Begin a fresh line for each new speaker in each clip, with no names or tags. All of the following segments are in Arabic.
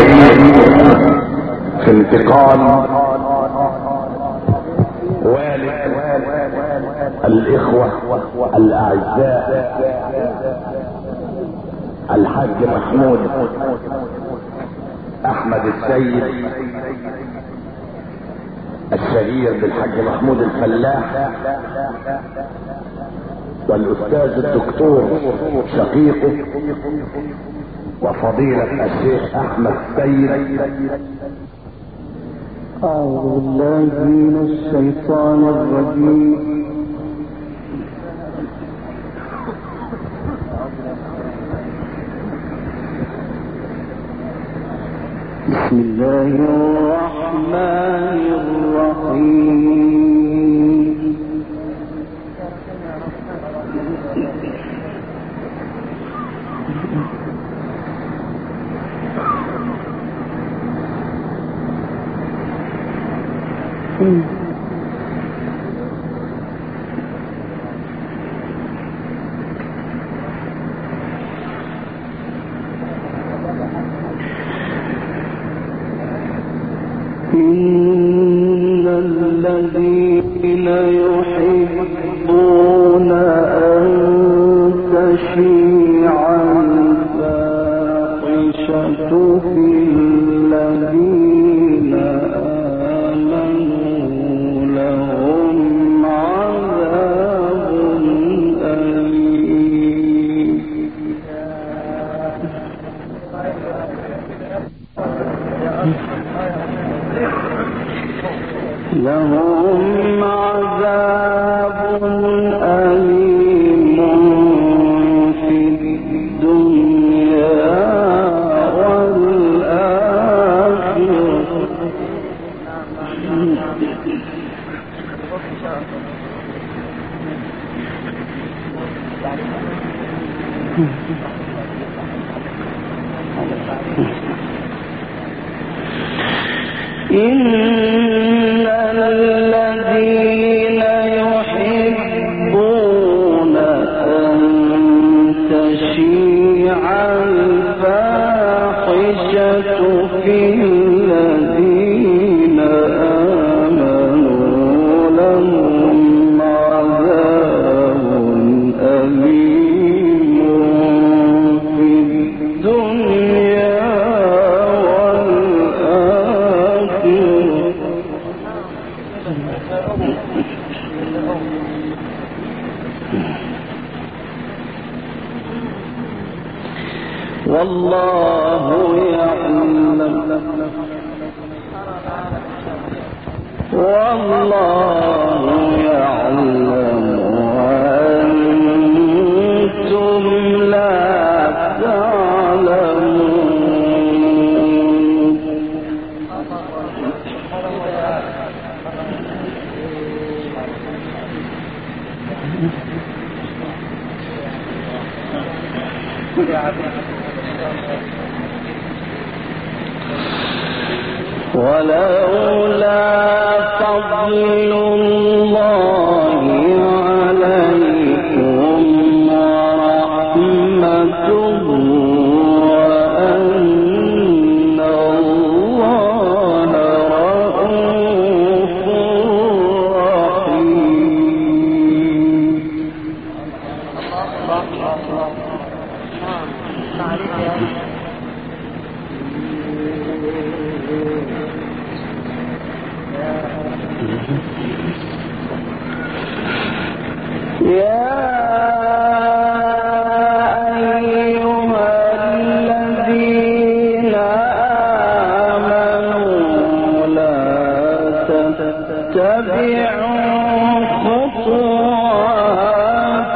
في انتقال والد الاخوة الاعزاء الحاج محمود احمد السيد الشهير بالحاج محمود الفلاح، والاستاذ الدكتور شقيقه وفضيلة الشيخ احمد السيد.
أعوذ بالله من الشيطان الرجيم. بسم الله الرحمن الرحيم. إن الذين يحبون أن تشيع الفاحشة في الذين آمنوا لهم عذاب أليم. لهم عذاب أليم في الدنيا والآخرة. إن الذين يحبون أن تشيع الفاحشة في الذين آمنوا لهم عذاب أليم في الدنيا والله يعلم وأنتم لا تعلمون. ولولا فضل الله عليكم ورحمته وأن الله رؤوف يا أيها الذين آمنوا لا تتبعوا خطوات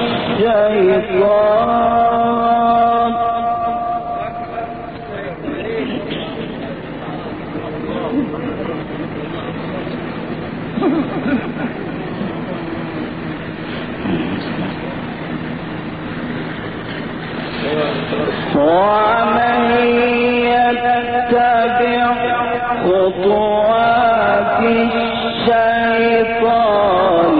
الشيطان ومن يتبع خطوات الشيطان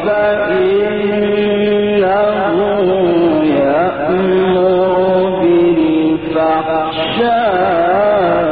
فإنه يأمر بالفحشاء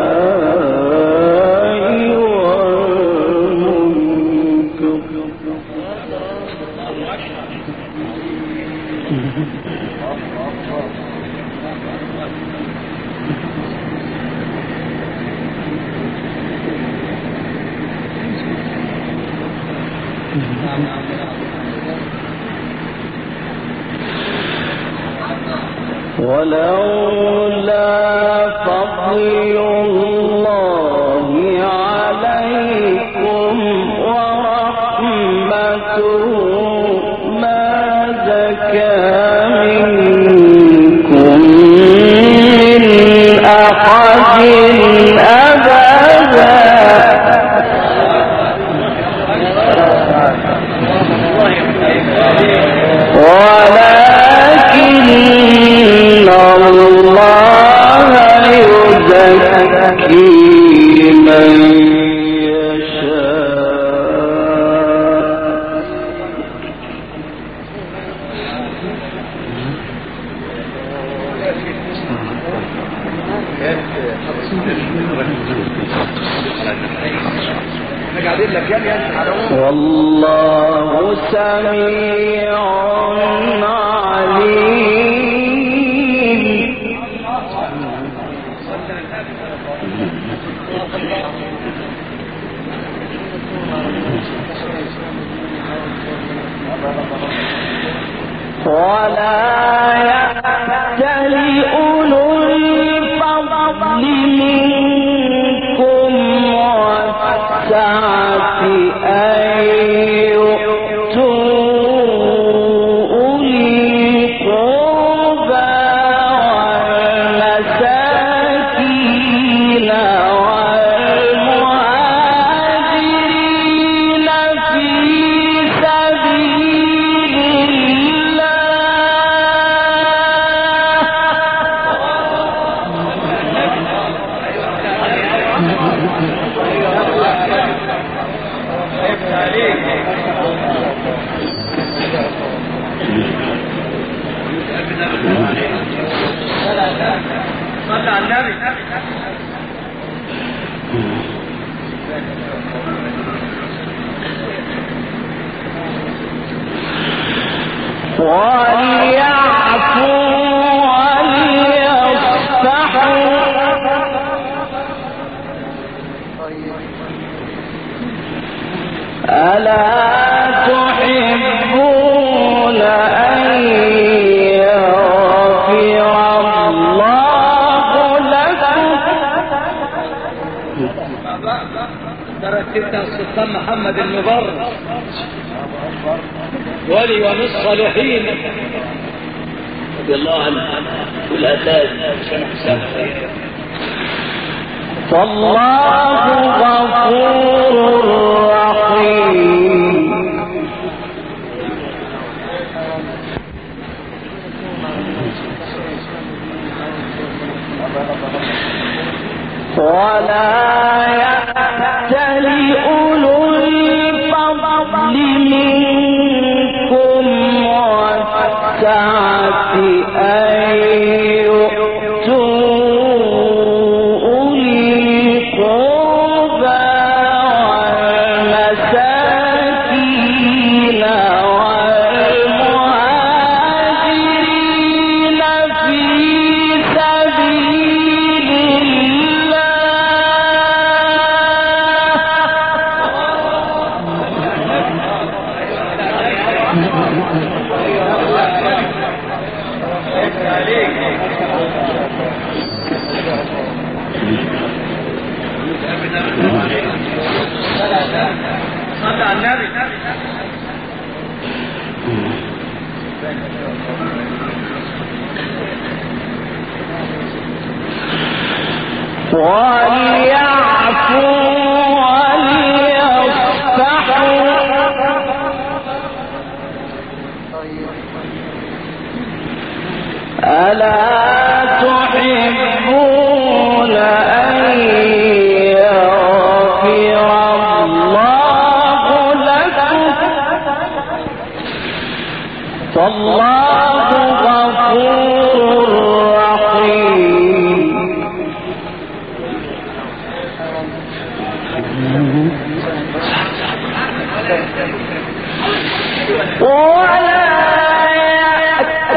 ولولا فضل الله عليكم ورحمته ما زكى منكم من أحد أبدا ولكن الله يزكي من والله سميع عليم. ولا يأتل أولو الفضل منكم والسعة أن يؤتوا أولي القربى والمساكين والمهاجرين في سبيل صلى على النبي. وليعفوا وليصفحوا ألا تحبون أن يغفر الله لكم؟
درست السلطان محمد المبرز ولي ومن الصالحين رضي الله عنه والأساس عشان حساب
والله غفور رحيم. ولا يأتل أولو الفضل منكم والسعة أن يؤتوا أولي القربى والمساكين والمهاجرين في سبيل
صلى على النبي.
وليعفوا وليصفحوا ألا تحبون أن يغفر الله لكم؟ والله غفور رحيم. ولا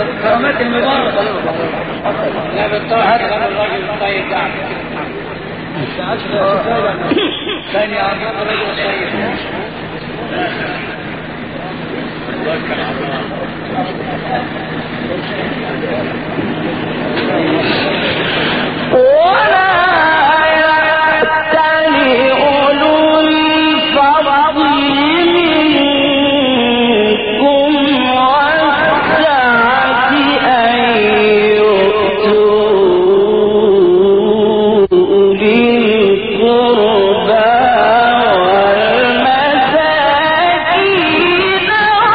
كرامات المبارك. لا بالطاعة هذا الراجل الطيب ده. ثاني عبد الرجل الطيب.
ولا يأتل أولو الفضل منكم والسعة أن يؤتوا أولي القربى والمساكين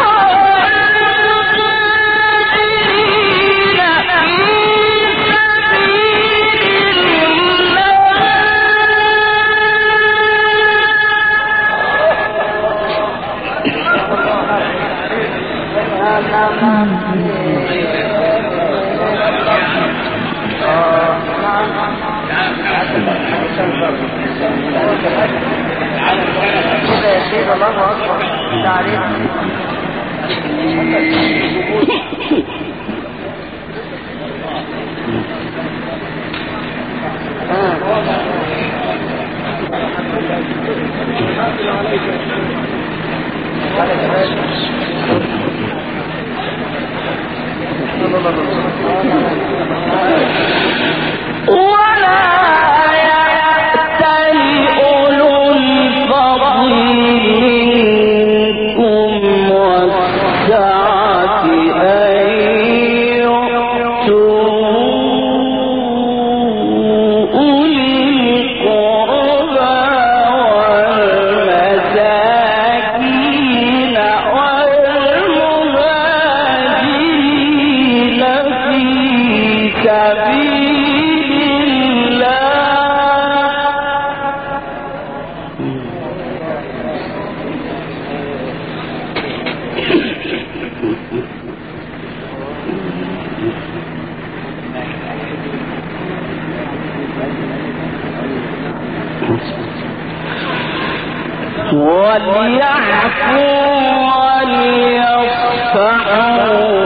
وليعفوا وليصفحوا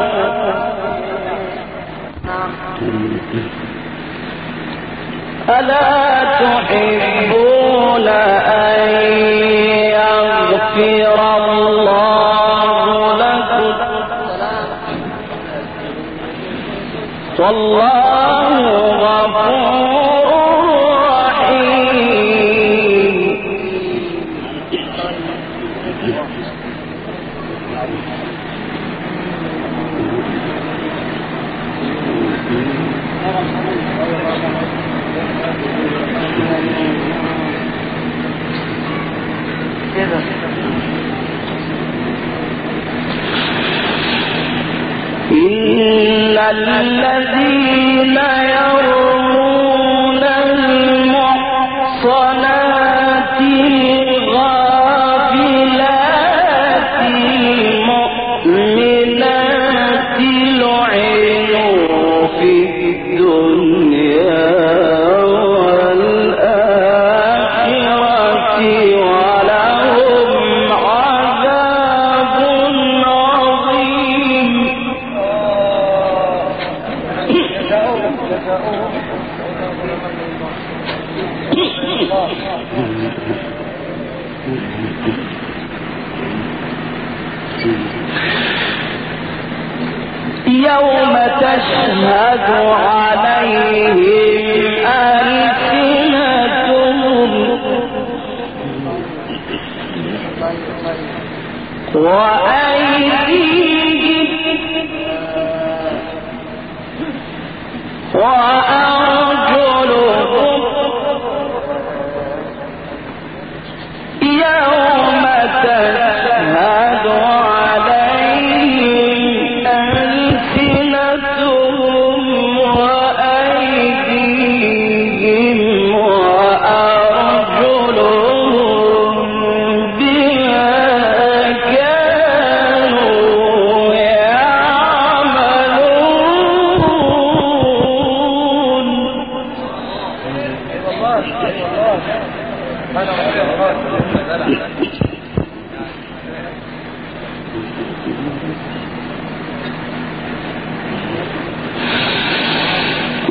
ألا تحبون أن يغفر الله لكم والله غفور رحيم إن الذين يرمون المحصنات الغافلات المؤمنات لعنوا في الدنيا والآخرة ولهم عذاب عظيم. يوم تشهد عليهم ألسنتهم وأيديهم وأرجلهم يوم تشهد عليهم ألسنتهم وأيديهم وأرجلهم بما كانوا يعملون.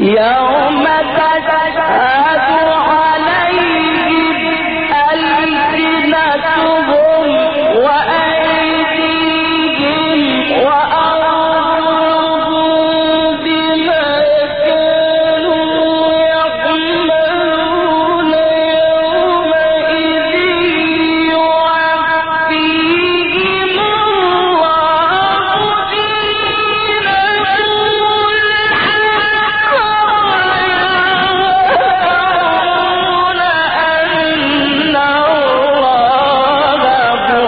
يوم تشهد عليهم ألسنتهم وأيديهم وأرجلهم بما كانوا يعملون يومئذ يوفيهم الله دينهم الحق ويعلمون أن الله هو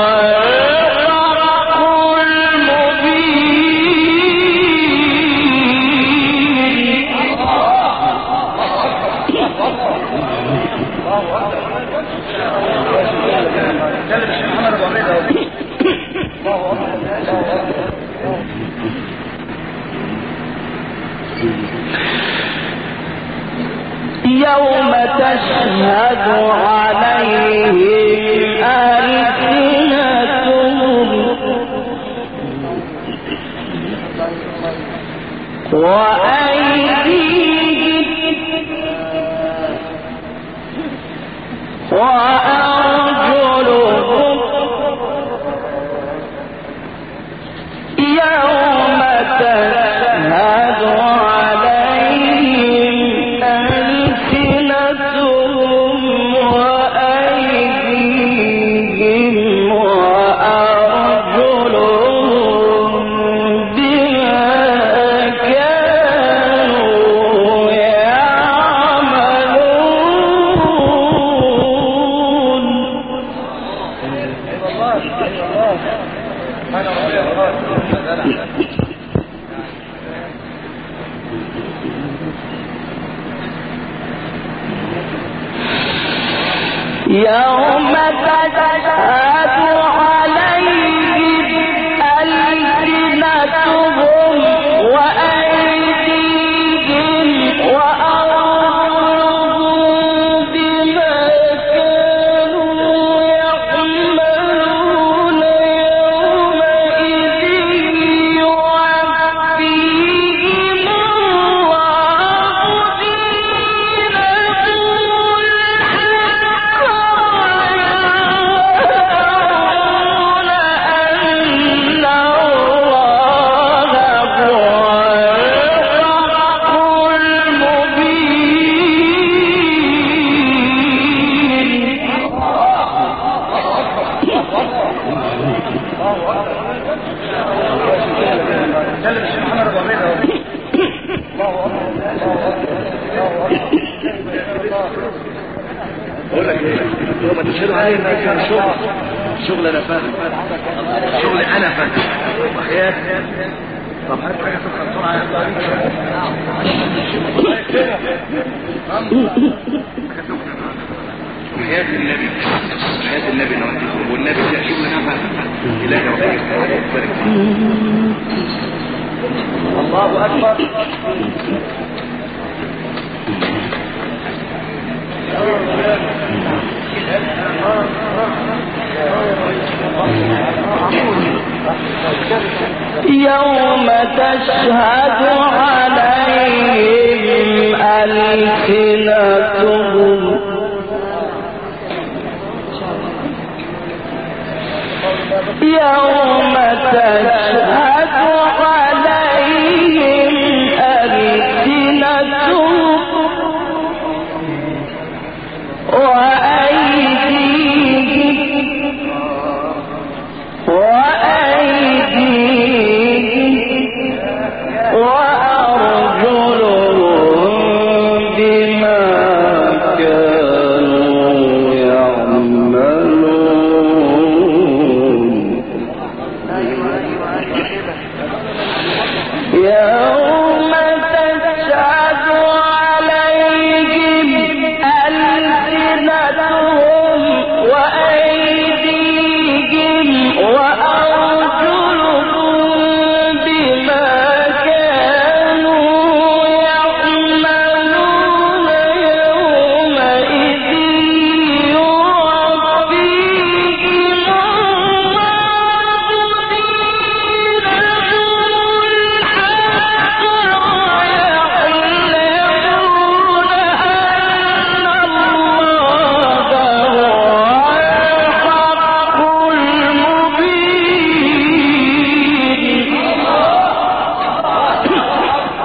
الحق يوم تشهد عليهم ألسنتهم وأيديهم وأرجلهم يوم تشهد عليهم ألسنتهم وأيديهم وأرجلهم بما كانوا يوم تشهد عليهم ألسنتهم وأيديهم وأرجلهم بما كانوا يعملون يومئذ يوفيهم الله دينهم الحق ويعلمون أن الله هو الحق
بقول لك ايه يوم تشهدوا عليه ما كان شغل انا فاهم شغل انا فاهم وحياتي طب هات حاجه تدخل بسرعه يا حياة النبي حياة النبي والنبي ده شغل انا فاهم الهي ربنا يبارك الله اكبر
يوم تشهد عليهم ألسنتهم يوم تشهد عليهم ألسنتهم وأيديهم وأرجلهم بما كانوا يعملون يوم تشهد عليهم ألسنتهم وأيديهم وأرجلهم بما كانوا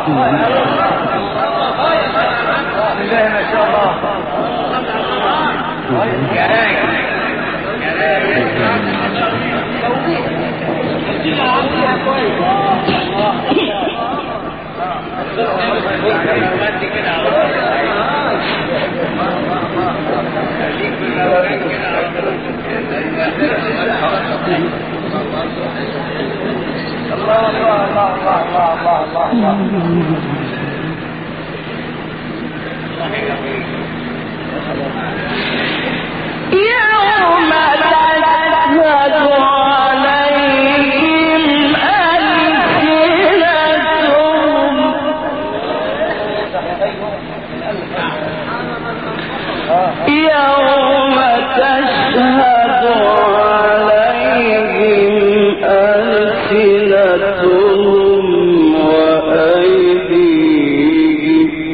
الله ما شاء الله. يا راجل يوم تشهد عليهم ألسنتهم يوم تشهد عليهم ألسنتهم وأيديهم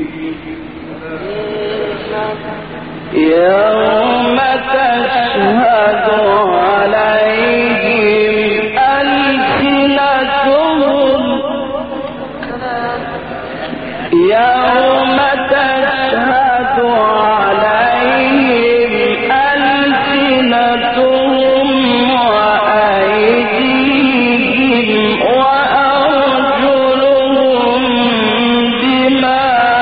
يوم تشهد عليهم ألسنتهم يوم تشهد عليهم ألسنتهم وأيديهم وأرجلهم بما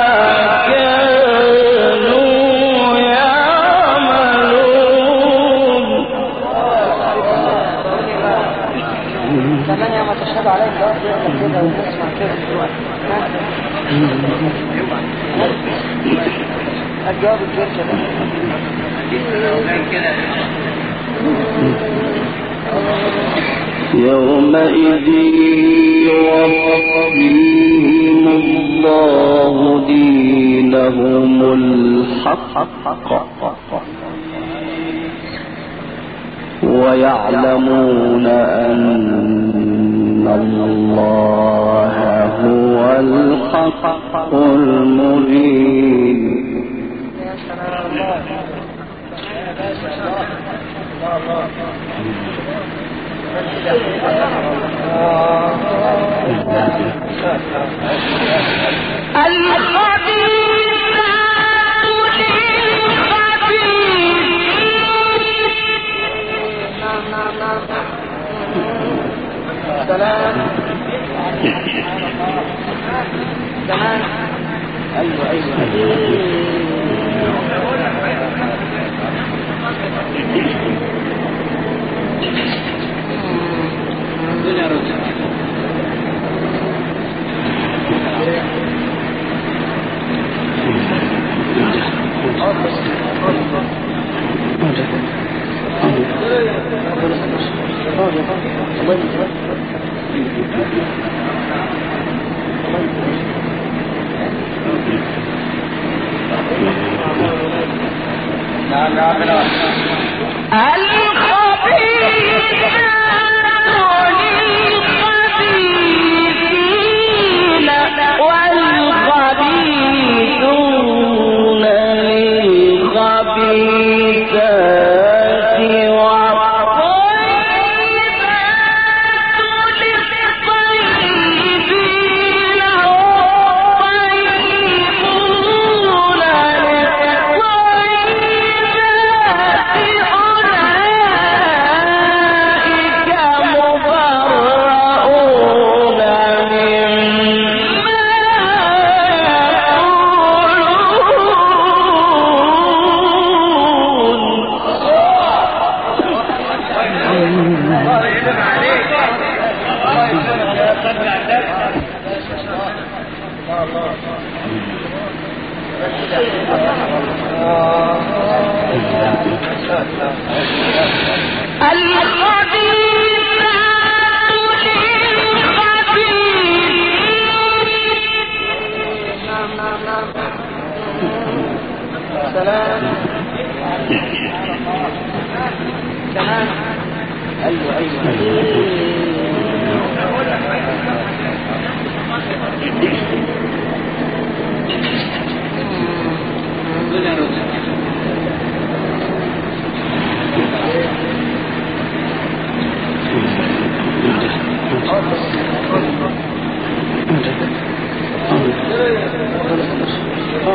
كانوا يعملون.
كمان يوم تشهد عليهم دلوقتي يقول لك كده ونسمع كده دلوقتي. الجواب الجرشة ده
يومئذ يوفيهم الله دينهم الحق ويعلمون أن الله هو الحق المبين.
سلام تمام. ايوه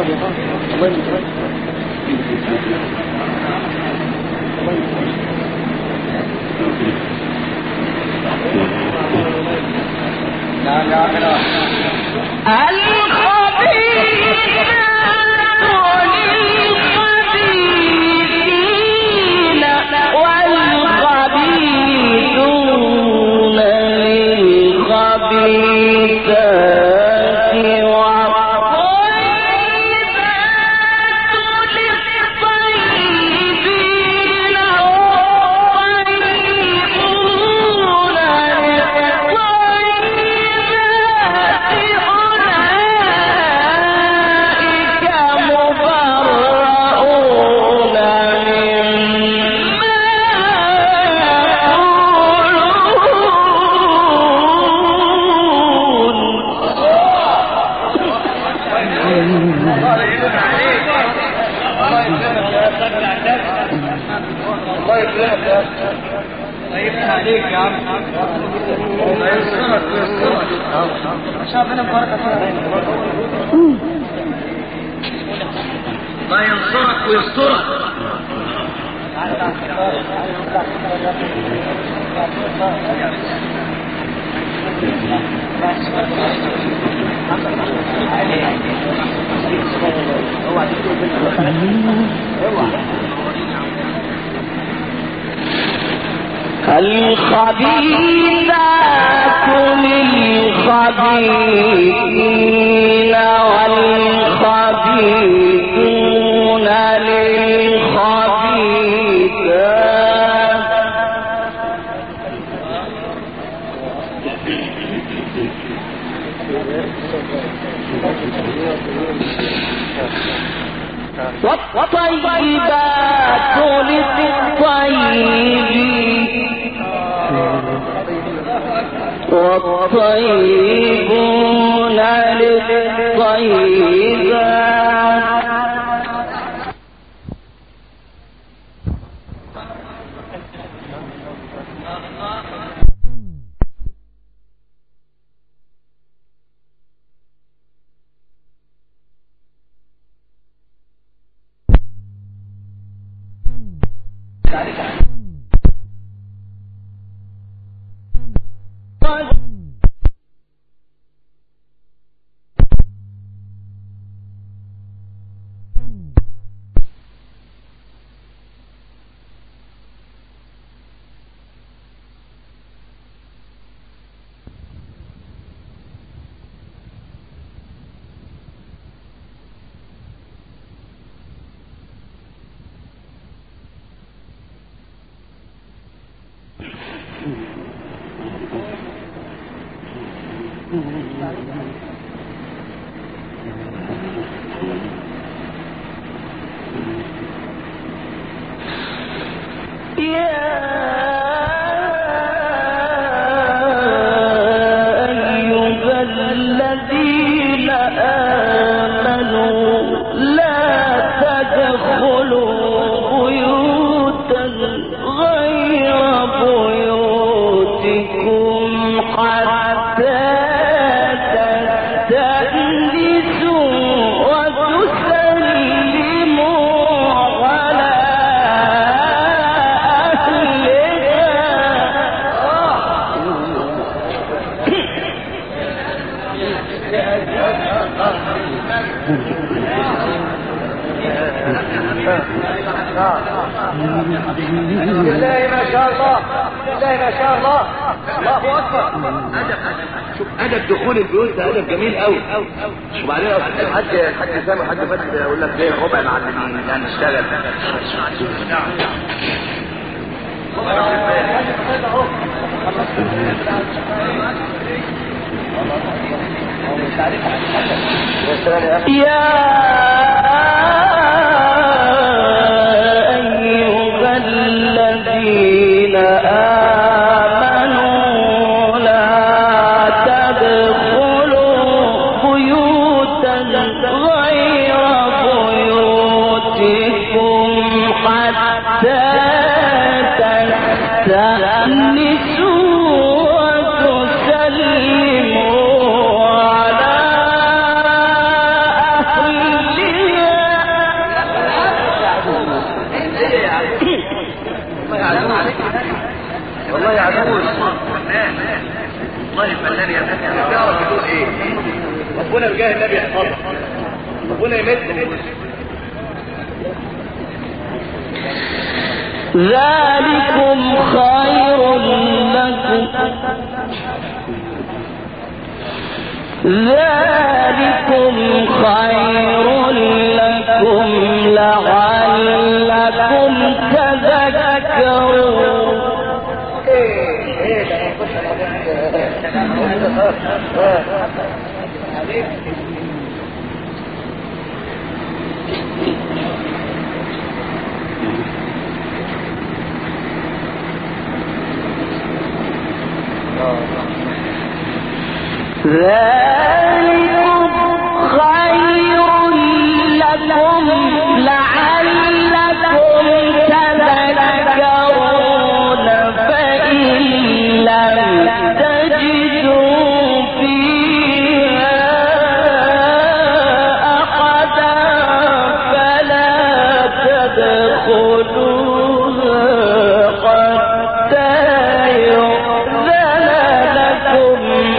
الله ينصرك ويسترك.
الخبيثات للخبيثين والخبيثون للخبيثات والطيبات للطيبين والطيبون للطيبات
بالله ما شاء الله، بالله ما شاء الله، الله اكبر.
شوف ادب دخول البيوت ده ادب جميل قوي. وبعدين الحاج سامي حاج فتحي يقول لك ايه ربع معلمين يعني اشتغل.
يا أيها الذين آمنوا لا تدخلوا بيوتا غير بيوتكم حتى تستأنسوا وتسلموا على أهلها
ربنا بجاه النبي يحفظك، ربنا يمدك.
ذلكم خير لكم ذلكم خير لكم لعلكم تذكرون. ذلكم خير لكم لعلكم تذكرون فإن لم تجدوا فيها أحدا فلا تدخلوها حتى يؤذن لكم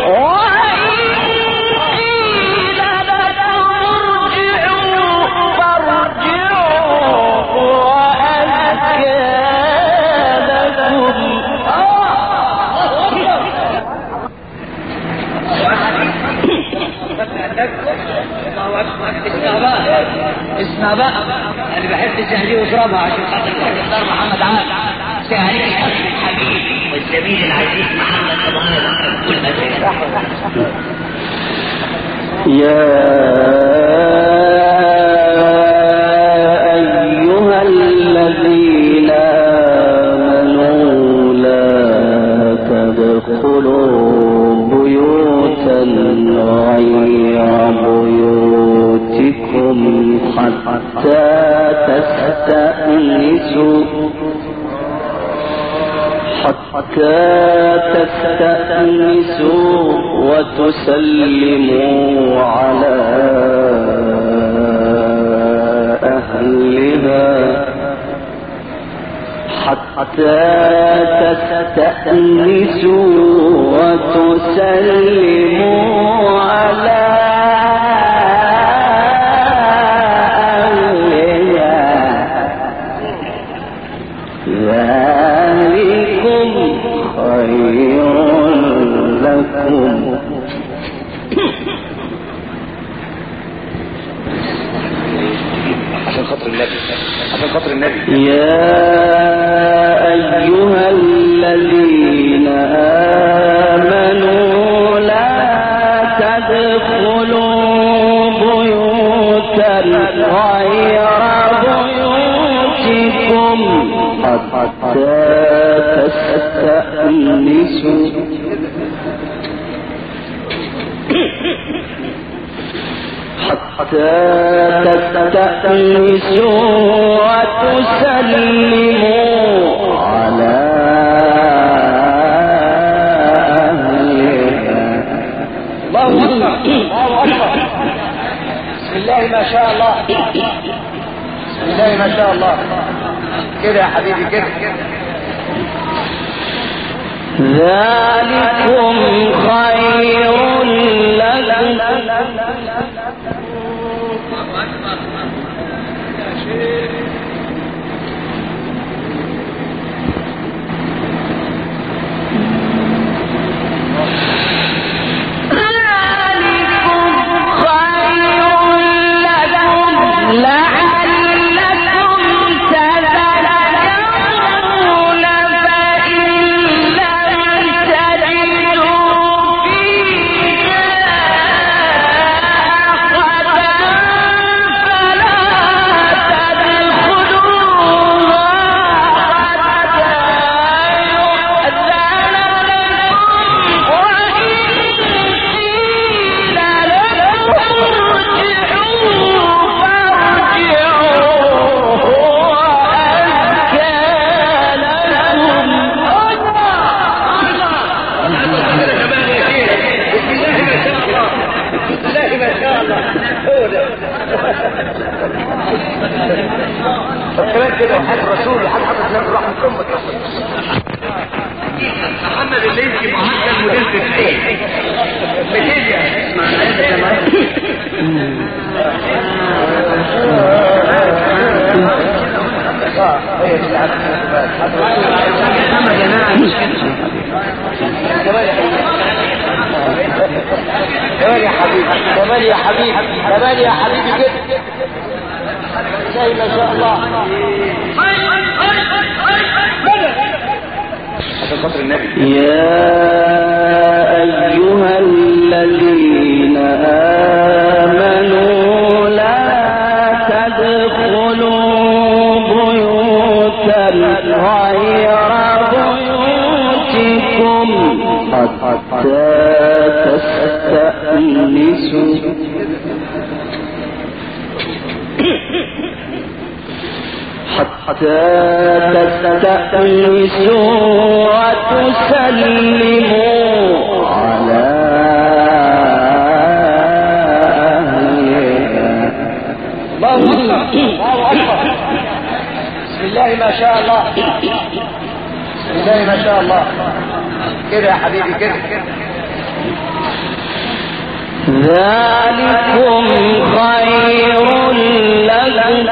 اسمع بقى، انا بحب الزهدي واشربها عشان خاطر الدكتور محمد عاد سهلك الحبيب الحبيب والزميل العزيز محمد ابراهيم والمزيد.
يا أيها الذين آمنوا لا تدخلوا بيوتا غير بيوتكم حتى تستأنسوا وتسلموا على أهلها حتى تستأنسوا وتسلموا على ذلكم خير لكم.
عشان خاطر النبي، عشان خاطر النبي.
يا أيها الذين آمنوا لا تدخلوا بيوتا غير بيوتكم حتى تستأنسوا وتسلموا على أهلها.
الله أكبر، الله أكبر. بسم الله ما شاء الله، بسم الله ما شاء الله. كده يا حبيبي كده.
ذلكم خير لكم
كمان كده وحد رسول لحد حضرة النبي رحمة أمك.
محمد الليثي معدل مدير في الايه 200 يا
كمان يا حبيبي كمان يا حبيبي كمان يا حبيبي كده زي ما شاء الله.
يا أيها الذين آمنوا لا تدخلوا بيوتا غير بيوتكم حتى تستأنسوا وتسلموا على أهلها.
الله أكبر الله أكبر. بسم الله ما شاء الله بسم الله ما شاء الله. كده يا حبيبي كده.
ذلكم خير لكم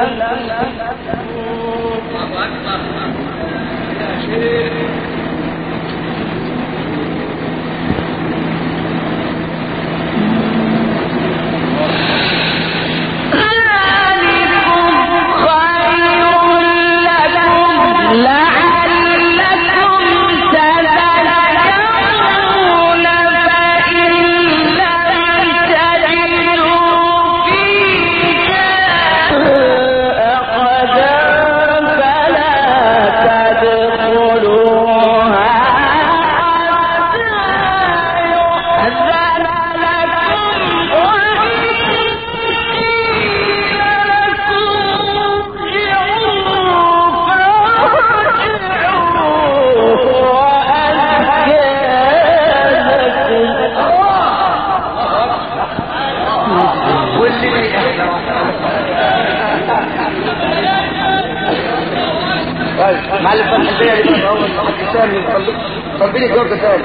معلم فتح البيع ثاني خليني جواب ثاني.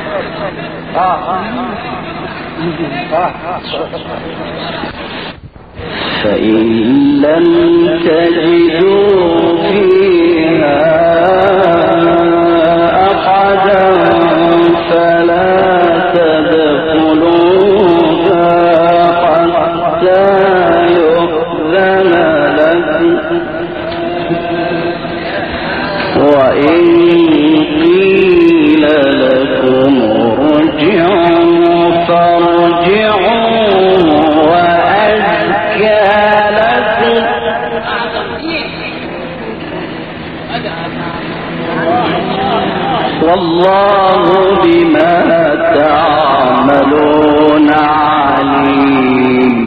فإن لم تجدوا فيها أحدا فلا تدخلوها حتى يؤذن لكم وإن قيل لكم ارجعوا فارجعوا وأزكى لكم والله بما تعملون عليم.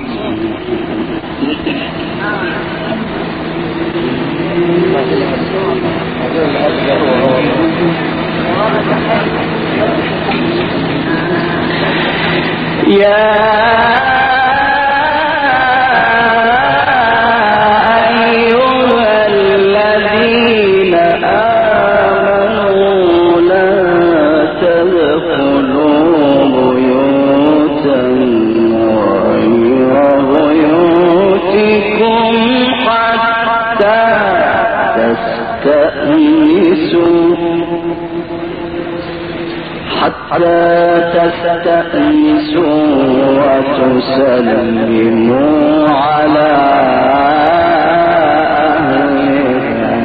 يا أيها الذين آمنوا لا تدخلوا بيوتا غير بيوتكم حتى تستأنسوا وتسلموا على أهلها.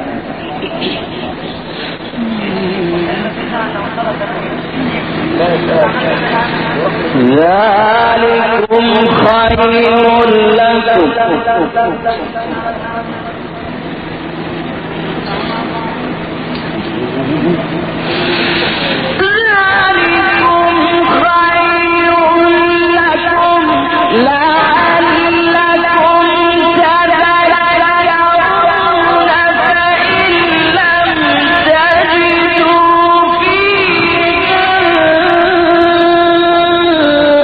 ذلكم خير لكم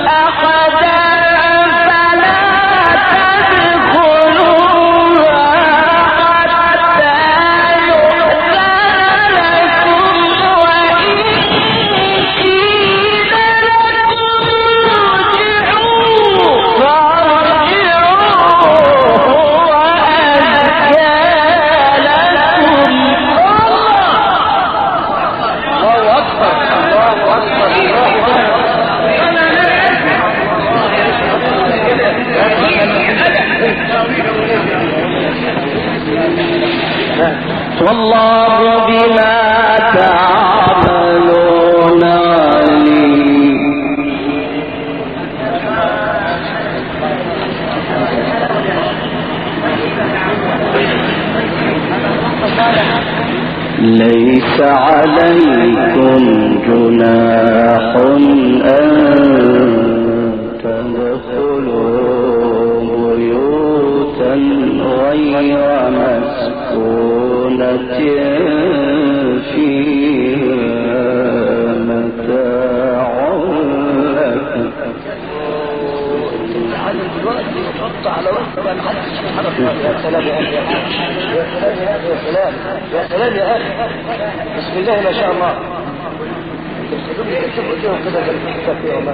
فلا تدخلوها والله بما تعملون عليم. ليس عليكم جناح أن تدخلوا بيوتا غير مسكونة فيها متاع لكم.
على وقت ما محدش يحرك. يا سلام يا اخي، يا سلام يا اخي، يا سلام يا سلام يا اخي، بسم الله ما شاء الله. شوفوا كده كده والله.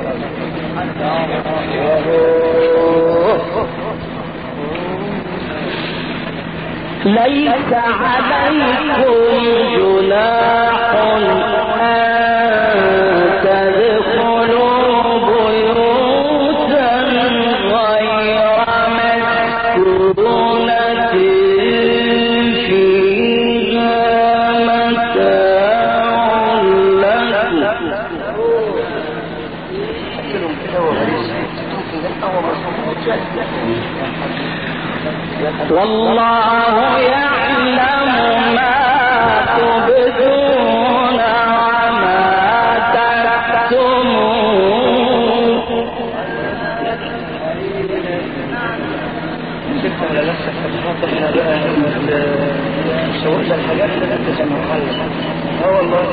ليس عليكم جناح أن تدخلوا بيوتا غير مسكونة فيها متاع لكم. والله يعلم ما تبدون وما تكتمون.
شوفنا الحاجات اللي انت سمعها لنا. والله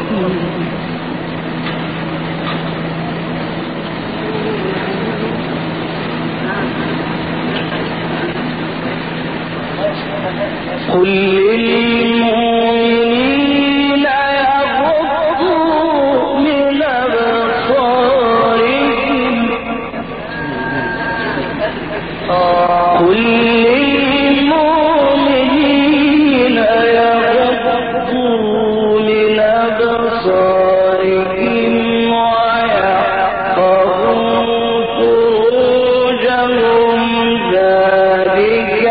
قل للمؤمنين يغضوا من أبصارهم. قل للمؤمنين يغضوا من أبصارهم ويحفظوا فروجهم ذلك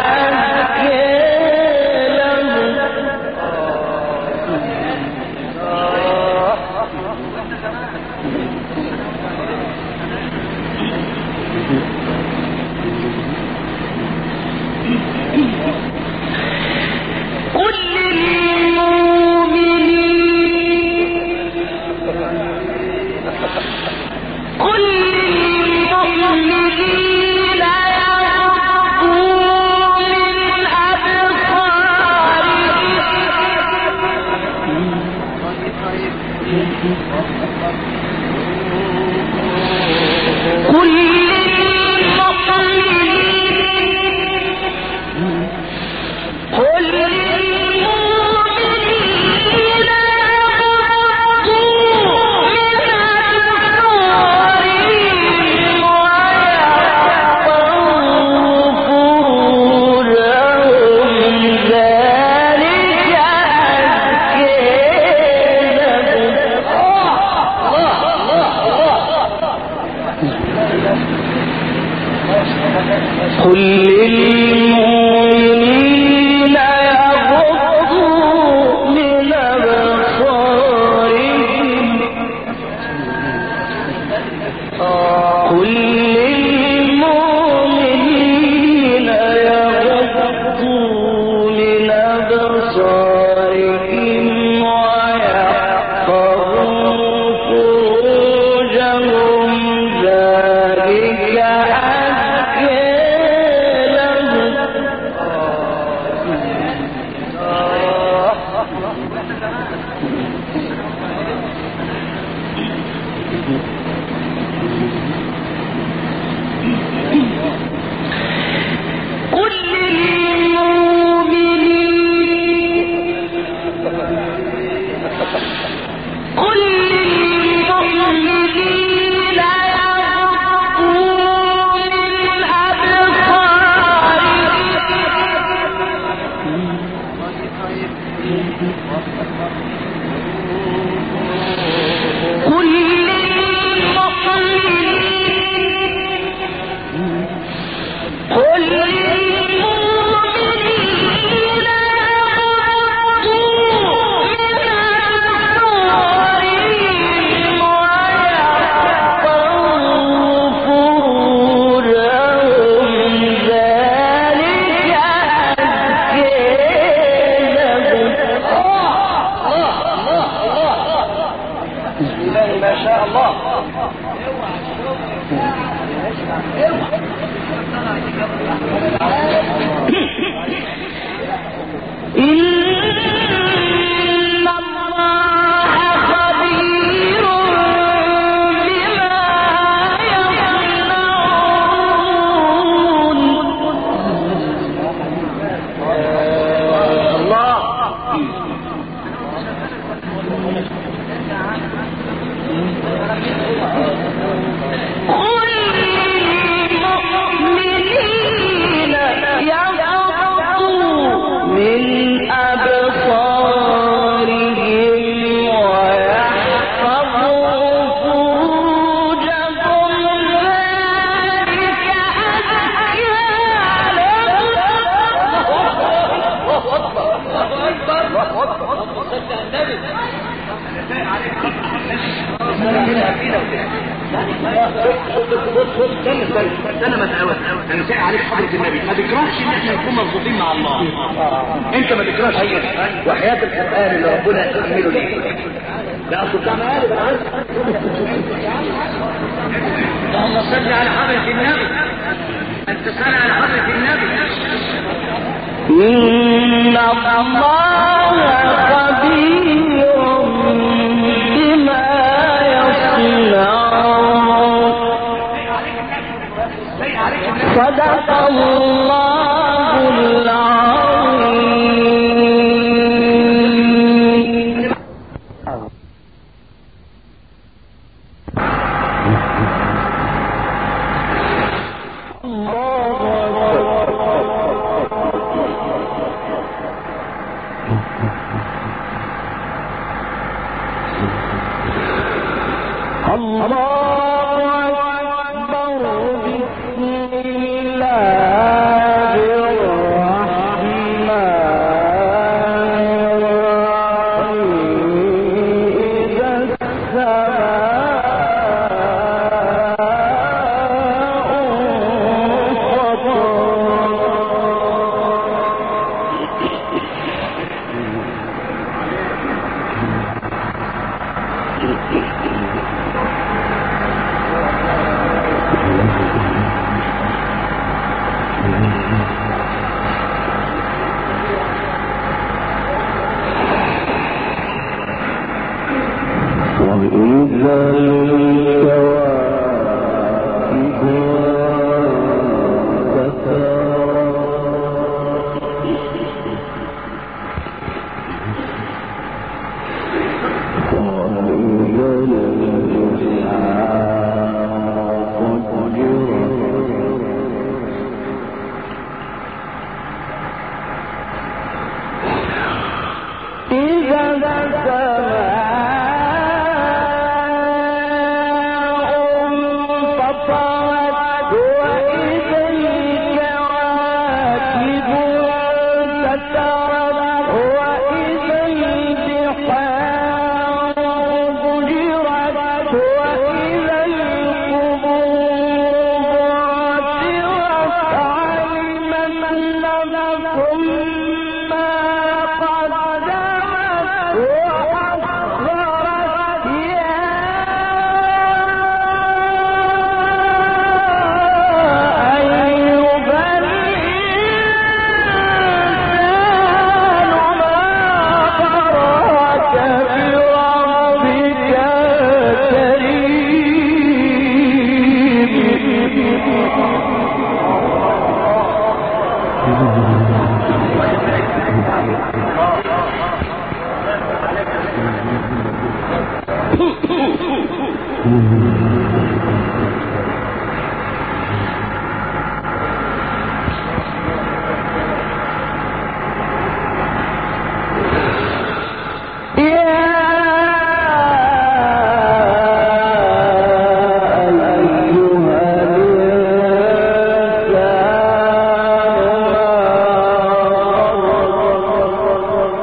قل للمؤمنين يغضوا من أبصارهم. قل للمؤمنين يغضوا من أبصارهم ويحفظوا فروجهم ذلك قل للمؤمنين يغضوا من
استنى ما تقاوس انا سايق عليك حضرة النبي ما تكرهش ان احنا نكون مظبوطين مع الله. انت ما تكرهش وحياة القرآن اللي ربنا يحمله ليك ده اصل بتاع مقالب انا عارف. اللهم صل على حضرة النبي انت صل على حضرة النبي.
إن الله خبير بما يصنعون صدق الله العظيم.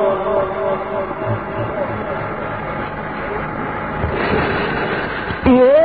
Yeah.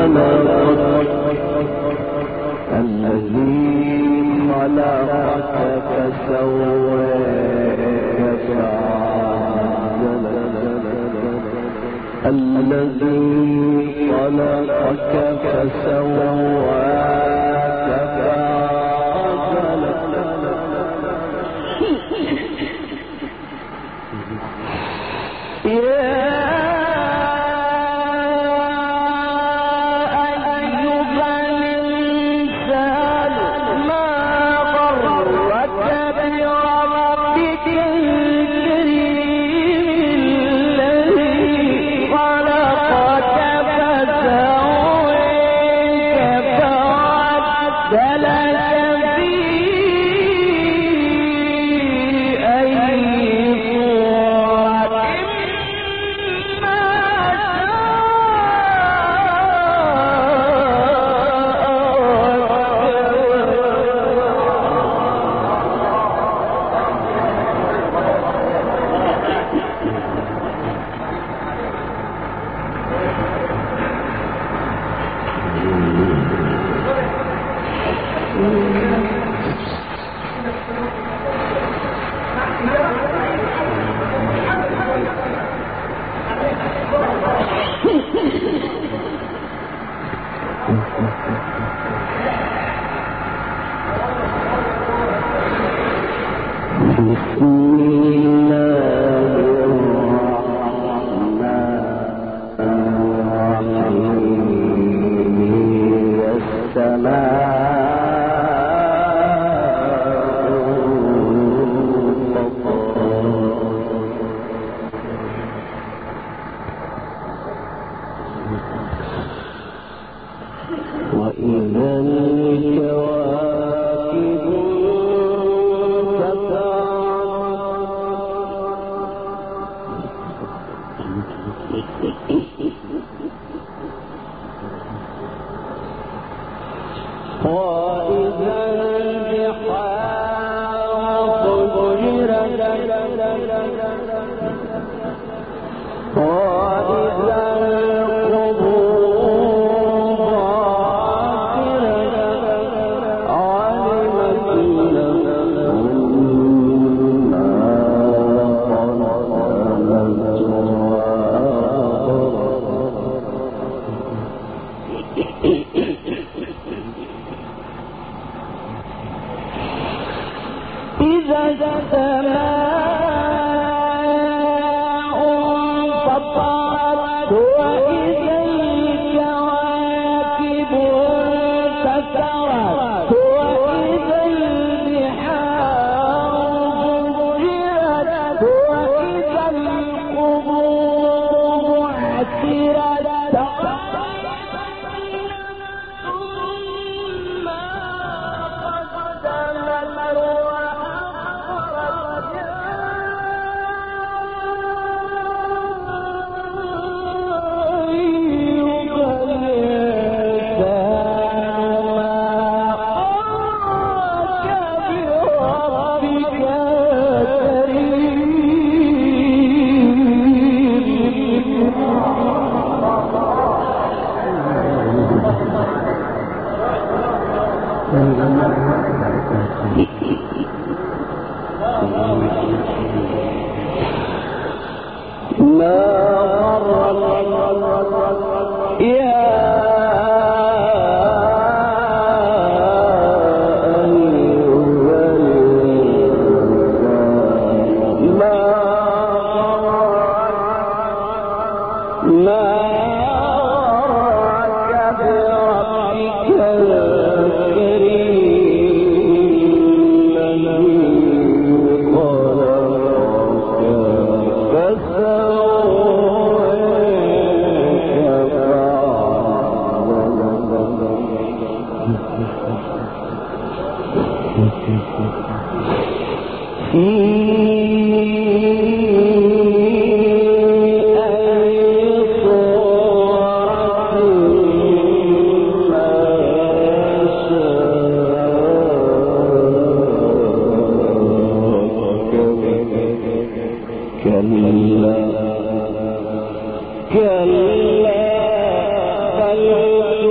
كلا بل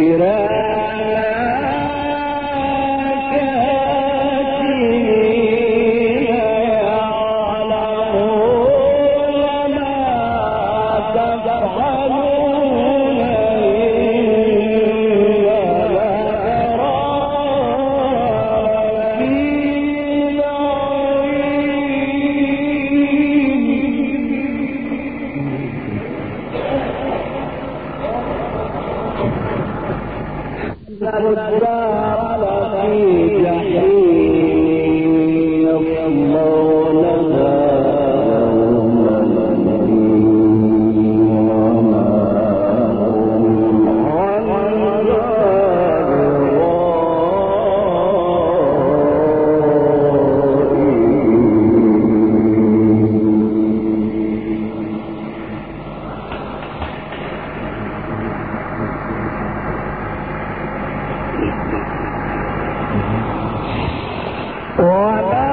وما